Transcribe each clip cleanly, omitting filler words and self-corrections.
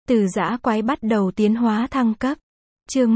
Từ dã quái bắt đầu tiến hóa thăng cấp. Chương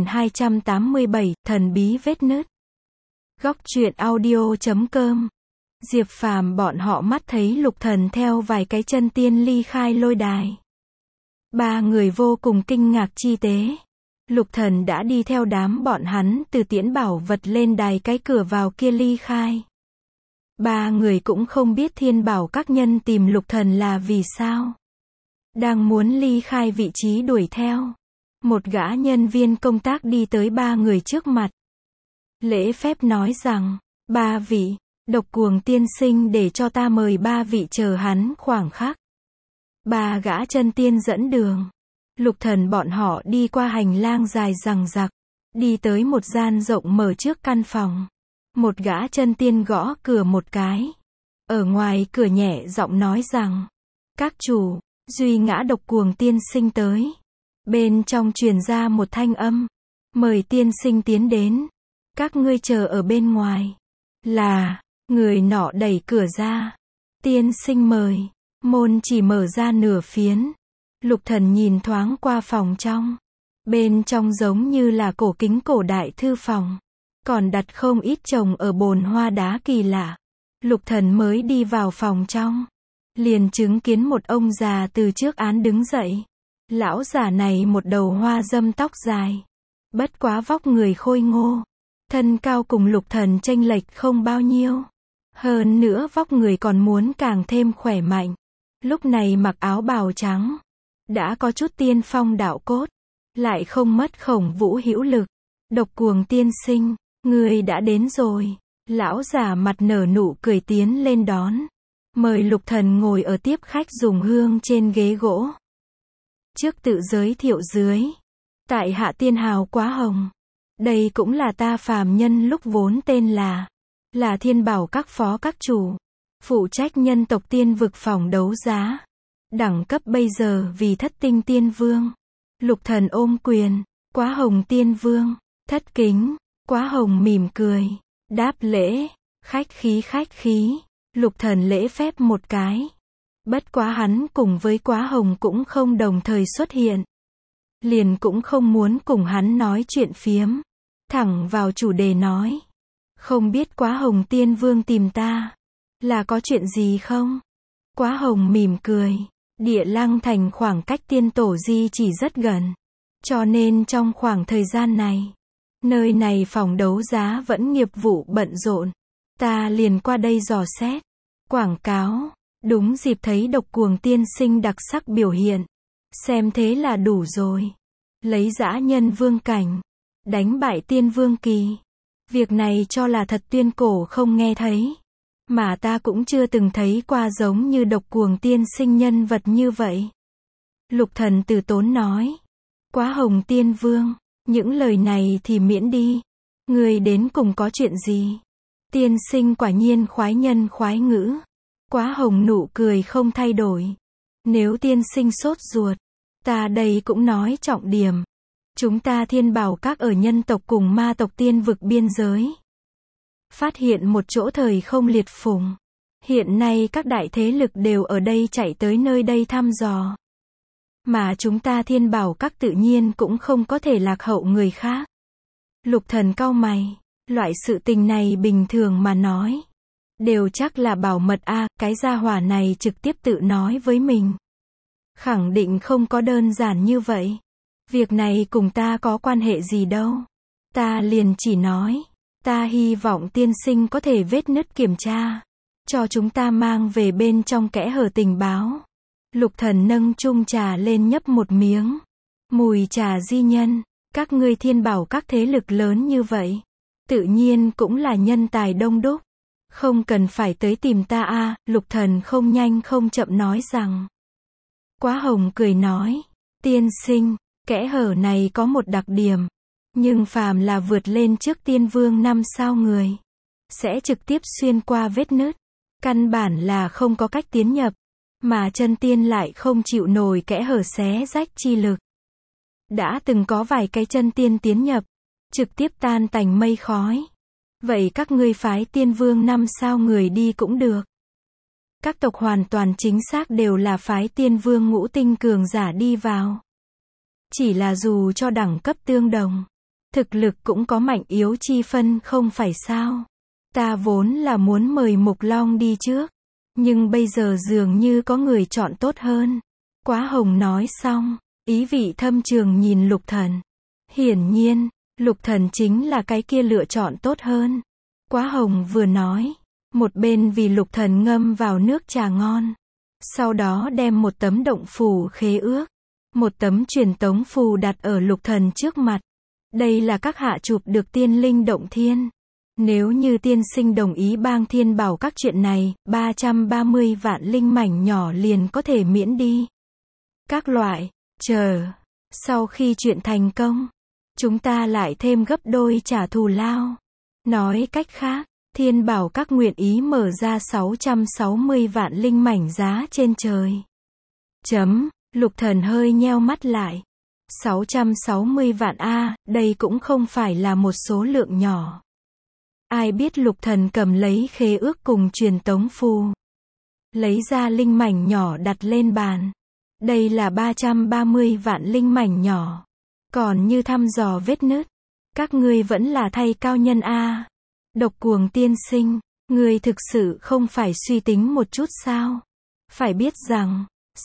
1287, thần bí vết nứt. Góc truyện audio.com. Diệp Phàm bọn họ mắt thấy Lục Thần theo vài cái chân tiên ly khai lôi đài. Ba người vô cùng kinh ngạc chi tế. Lục Thần đã đi theo đám bọn hắn từ tiễn bảo vật lên đài cái cửa vào kia ly khai. Ba người cũng không biết Thiên Bảo các nhân tìm Lục Thần là vì sao. Đang muốn ly khai vị trí đuổi theo. Một gã nhân viên công tác đi tới ba người trước mặt. Lễ phép nói rằng, ba vị, Độc Cuồng tiên sinh để cho ta mời ba vị chờ hắn khoảng khắc. Ba gã chân tiên dẫn đường. Lục Thần bọn họ đi qua hành lang dài dằng dặc, đi tới một gian rộng mở trước căn phòng. Một gã chân tiên gõ cửa một cái. Ở ngoài cửa nhẹ giọng nói rằng, các chủ, Duy Ngã Độc Cuồng tiên sinh tới. Bên trong truyền ra một thanh âm, mời tiên sinh tiến đến. Các ngươi chờ ở bên ngoài. Là, người nọ đẩy cửa ra. Tiên sinh mời. Môn chỉ mở ra nửa phiến. Lục Thần nhìn thoáng qua phòng trong. Bên trong giống như là cổ kính cổ đại thư phòng. Còn đặt không ít chồng ở bồn hoa đá kỳ lạ. Lục Thần mới đi vào phòng trong. Liền chứng kiến một ông già từ trước án đứng dậy. Lão già này một đầu hoa dâm tóc dài. Bất quá vóc người khôi ngô. Thân cao cùng Lục Thần chênh lệch không bao nhiêu. Hơn nữa vóc người còn muốn càng thêm khỏe mạnh. Lúc này mặc áo bào trắng. Đã có chút tiên phong đạo cốt. Lại không mất khổng vũ hữu lực. Độc Cuồng tiên sinh, người đã đến rồi. Lão già mặt nở nụ cười tiến lên đón. Mời Lục Thần ngồi ở tiếp khách dùng hương trên ghế gỗ. Trước tự giới thiệu dưới. Tại hạ tiên hào Quá Hồng. Đây cũng là ta phàm nhân lúc vốn tên là Thiên Bảo các phó các chủ. Phụ trách nhân tộc tiên vực phòng đấu giá. Đẳng cấp bây giờ vì Thất Tinh Tiên Vương. Lục Thần ôm quyền. Quá Hồng Tiên Vương. Thất kính. Quá Hồng mỉm cười. Đáp lễ. Khách khí. Lục Thần lễ phép một cái. Bất quá hắn cùng với Quá Hồng cũng không đồng thời xuất hiện. Liền cũng không muốn cùng hắn nói chuyện phiếm. Thẳng vào chủ đề nói. Không biết Quá Hồng Tiên Vương tìm ta. Là có chuyện gì không? Quá Hồng mỉm cười. Địa Lăng Thành khoảng cách tiên tổ di chỉ rất gần. Cho nên trong khoảng thời gian này, nơi này phòng đấu giá vẫn nghiệp vụ bận rộn. Ta liền qua đây dò xét. Quảng cáo. Đúng dịp thấy Độc Cuồng tiên sinh đặc sắc biểu hiện. Xem thế là đủ rồi. Lấy dã nhân vương cảnh. Đánh bại tiên vương kỳ. Việc này cho là thật tuyên cổ không nghe thấy. Mà ta cũng chưa từng thấy qua giống như Độc Cuồng tiên sinh nhân vật như vậy. Lục Thần từ tốn nói. Quá Hồng Tiên Vương, những lời này thì miễn đi. Người đến cùng có chuyện gì? Tiên sinh quả nhiên khoái nhân khoái ngữ. Quá Hồng nụ cười không thay đổi. Nếu tiên sinh sốt ruột, ta đây cũng nói trọng điểm. Chúng ta Thiên Bảo các ở nhân tộc cùng ma tộc tiên vực biên giới. Phát hiện một chỗ thời không liệt phủng. Hiện nay các đại thế lực đều ở đây chạy tới nơi đây thăm dò. Mà chúng ta Thiên Bảo các tự nhiên cũng không có thể lạc hậu người khác. Lục Thần cau mày. Loại sự tình này bình thường mà nói. Đều chắc là bảo mật a, cái gia hỏa này trực tiếp tự nói với mình. Khẳng định không có đơn giản như vậy. Việc này cùng ta có quan hệ gì đâu. Ta liền chỉ nói. Ta hy vọng tiên sinh có thể vết nứt kiểm tra. Cho chúng ta mang về bên trong kẽ hở tình báo. Lục Thần nâng chung trà lên nhấp một miếng. Mùi trà di nhân. Các ngươi Thiên Bảo các thế lực lớn như vậy. Tự nhiên cũng là nhân tài đông đúc. Không cần phải tới tìm ta a. Lục Thần không nhanh không chậm nói rằng. Quá Hồng cười nói. Tiên sinh, kẽ hở này có một đặc điểm. Nhưng phàm là vượt lên trước tiên vương 5 sao người. Sẽ trực tiếp xuyên qua vết nứt. Căn bản là không có cách tiến nhập. Mà chân tiên lại không chịu nổi kẽ hở xé rách chi lực. Đã từng có vài cái chân tiên tiến nhập. Trực tiếp tan tành mây khói. Vậy các ngươi phái tiên vương 5 sao người đi cũng được. Các tộc hoàn toàn chính xác đều là phái tiên vương ngũ tinh cường giả đi vào. Chỉ là dù cho đẳng cấp tương đồng, thực lực cũng có mạnh yếu chi phân không phải sao. Ta vốn là muốn mời Mục Long đi trước, nhưng bây giờ dường như có người chọn tốt hơn. Quá Hồng nói xong, ý vị thâm trường nhìn Lục Thần. Hiển nhiên, Lục Thần chính là cái kia lựa chọn tốt hơn. Quá Hồng vừa nói, một bên vì Lục Thần ngâm vào nước trà ngon. Sau đó đem một tấm động phù khế ước, một tấm truyền tống phù đặt ở Lục Thần trước mặt. Đây là các hạ chụp được tiên linh động thiên. Nếu như tiên sinh đồng ý bang thiên bảo các chuyện này, 330 vạn linh mảnh nhỏ liền có thể miễn đi. Các loại, chờ. Sau khi chuyện thành công, chúng ta lại thêm gấp đôi trả thù lao. Nói cách khác, thiên bảo các nguyện ý mở ra 660 vạn linh mảnh giá trên trời. Lục Thần hơi nheo mắt lại. 660 vạn a, đây cũng không phải là một số lượng nhỏ. Ai biết Lục Thần cầm lấy khế ước cùng truyền tống phù. Lấy ra linh mảnh nhỏ đặt lên bàn. Đây là 330 vạn linh mảnh nhỏ. Còn như thăm dò vết nứt. Các ngươi vẫn là thay cao nhân a. Độc Cuồng tiên sinh, ngươi thực sự không phải suy tính một chút sao? Phải biết rằng,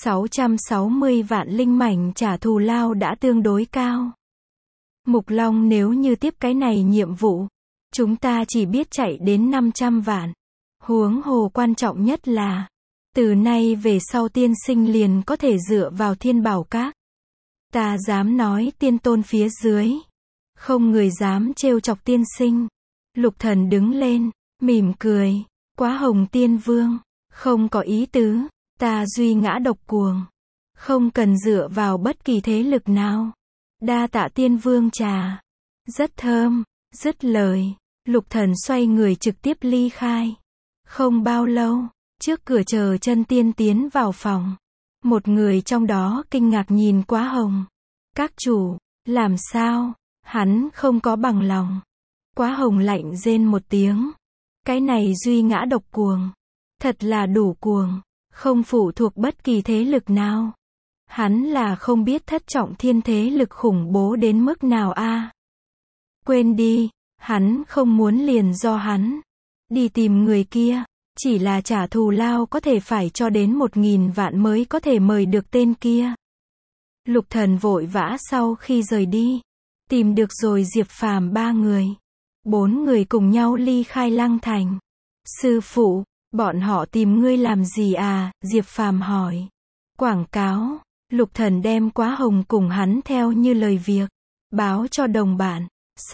660 vạn linh mảnh trả thù lao đã tương đối cao. Mục Long nếu như tiếp cái này nhiệm vụ, chúng ta chỉ biết chạy đến 500 vạn. Huống hồ quan trọng nhất là, từ nay về sau tiên sinh liền có thể dựa vào thiên bảo các. Ta dám nói tiên tôn phía dưới. Không người dám trêu chọc tiên sinh. Lục Thần đứng lên, mỉm cười. Quá Hồng tiên vương, không có ý tứ. Ta duy ngã Độc Cuồng. Không cần dựa vào bất kỳ thế lực nào. Đa tạ tiên vương trà. Rất thơm. Dứt lời, Lục Thần xoay người trực tiếp ly khai. Không bao lâu, trước cửa chờ chân tiên tiến vào phòng. Một người trong đó kinh ngạc nhìn Quá Hồng. Các chủ, làm sao? Hắn không có bằng lòng. Quá Hồng lạnh rên một tiếng. Cái này duy ngã Độc Cuồng. Thật là đủ cuồng. Không phụ thuộc bất kỳ thế lực nào. Hắn là không biết thất trọng thiên thế lực khủng bố đến mức nào a. Quên đi, hắn không muốn liền do hắn. Đi tìm người kia, chỉ là trả thù lao có thể phải cho đến 1000 vạn mới có thể mời được tên kia. Lục Thần vội vã sau khi rời đi, tìm được rồi Diệp Phàm 3 người. 4 người cùng nhau ly khai Lăng Thành. Sư phụ, bọn họ tìm ngươi làm gì à? Diệp Phàm hỏi. Quảng cáo. Lục Thần đem Quá Hồng cùng hắn theo như lời việc. Báo cho đồng bạn.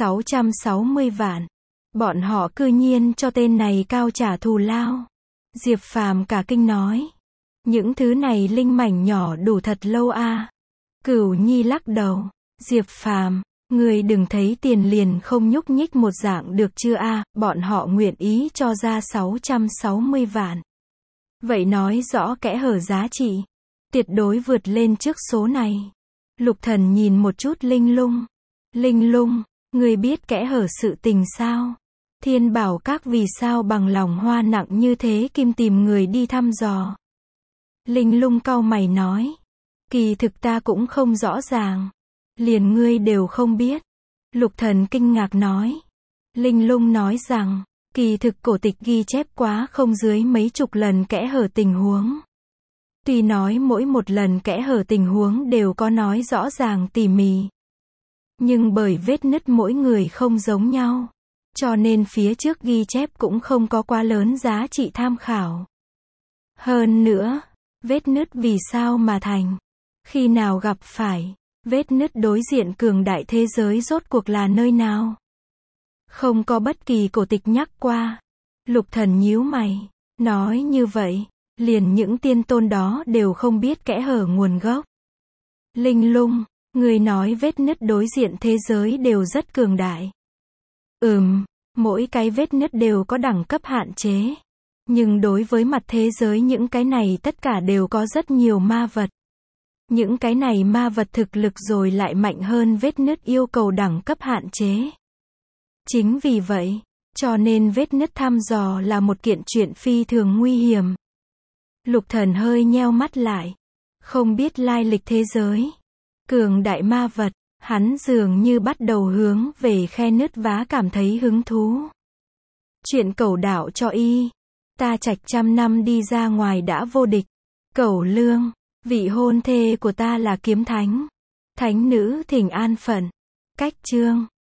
660 vạn. Bọn họ cư nhiên cho tên này cao trả thù lao. Diệp Phàm cả kinh nói. Những thứ này linh mảnh nhỏ đủ thật lâu a. Cửu Nhi lắc đầu. Diệp Phàm, người đừng thấy tiền liền không nhúc nhích một dạng được chưa a? Bọn họ nguyện ý cho ra 660 vạn. Vậy nói rõ kẽ hở giá trị. Tuyệt đối vượt lên trước số này. Lục Thần nhìn một chút Linh Lung. Linh Lung, người biết kẽ hở sự tình sao? Thiên bảo các vì sao bằng lòng hoa nặng như thế kim tìm người đi thăm dò? Linh Lung cau mày nói. Kỳ thực ta cũng không rõ ràng. Liền ngươi đều không biết. Lục Thần kinh ngạc nói. Linh Lung nói rằng, kỳ thực cổ tịch ghi chép quá không dưới mấy chục lần kẽ hở tình huống. Tuy nói mỗi một lần kẽ hở tình huống đều có nói rõ ràng tỉ mỉ. Nhưng bởi vết nứt mỗi người không giống nhau. Cho nên phía trước ghi chép cũng không có quá lớn giá trị tham khảo. Hơn nữa, vết nứt vì sao mà thành? Khi nào gặp phải? Vết nứt đối diện cường đại thế giới rốt cuộc là nơi nào? Không có bất kỳ cổ tịch nhắc qua. Lục Thần nhíu mày. Nói như vậy, liền những tiên tôn đó đều không biết kẽ hở nguồn gốc. Linh Lung, người nói vết nứt đối diện thế giới đều rất cường đại. Mỗi cái vết nứt đều có đẳng cấp hạn chế. Nhưng đối với mặt thế giới những cái này tất cả đều có rất nhiều ma vật. Những cái này ma vật thực lực rồi lại mạnh hơn vết nứt yêu cầu đẳng cấp hạn chế. Chính vì vậy, cho nên vết nứt thăm dò là một kiện chuyện phi thường nguy hiểm. Lục Thần hơi nheo mắt lại. Không biết lai lịch thế giới. Cường đại ma vật, hắn dường như bắt đầu hướng về khe nứt vá cảm thấy hứng thú. Chuyện Cẩu đạo cho y. Ta Trạch trăm năm đi ra ngoài đã vô địch. Cẩu Lương, vị hôn thê của ta là kiếm thánh. Thánh nữ thỉnh an phận. Cách chương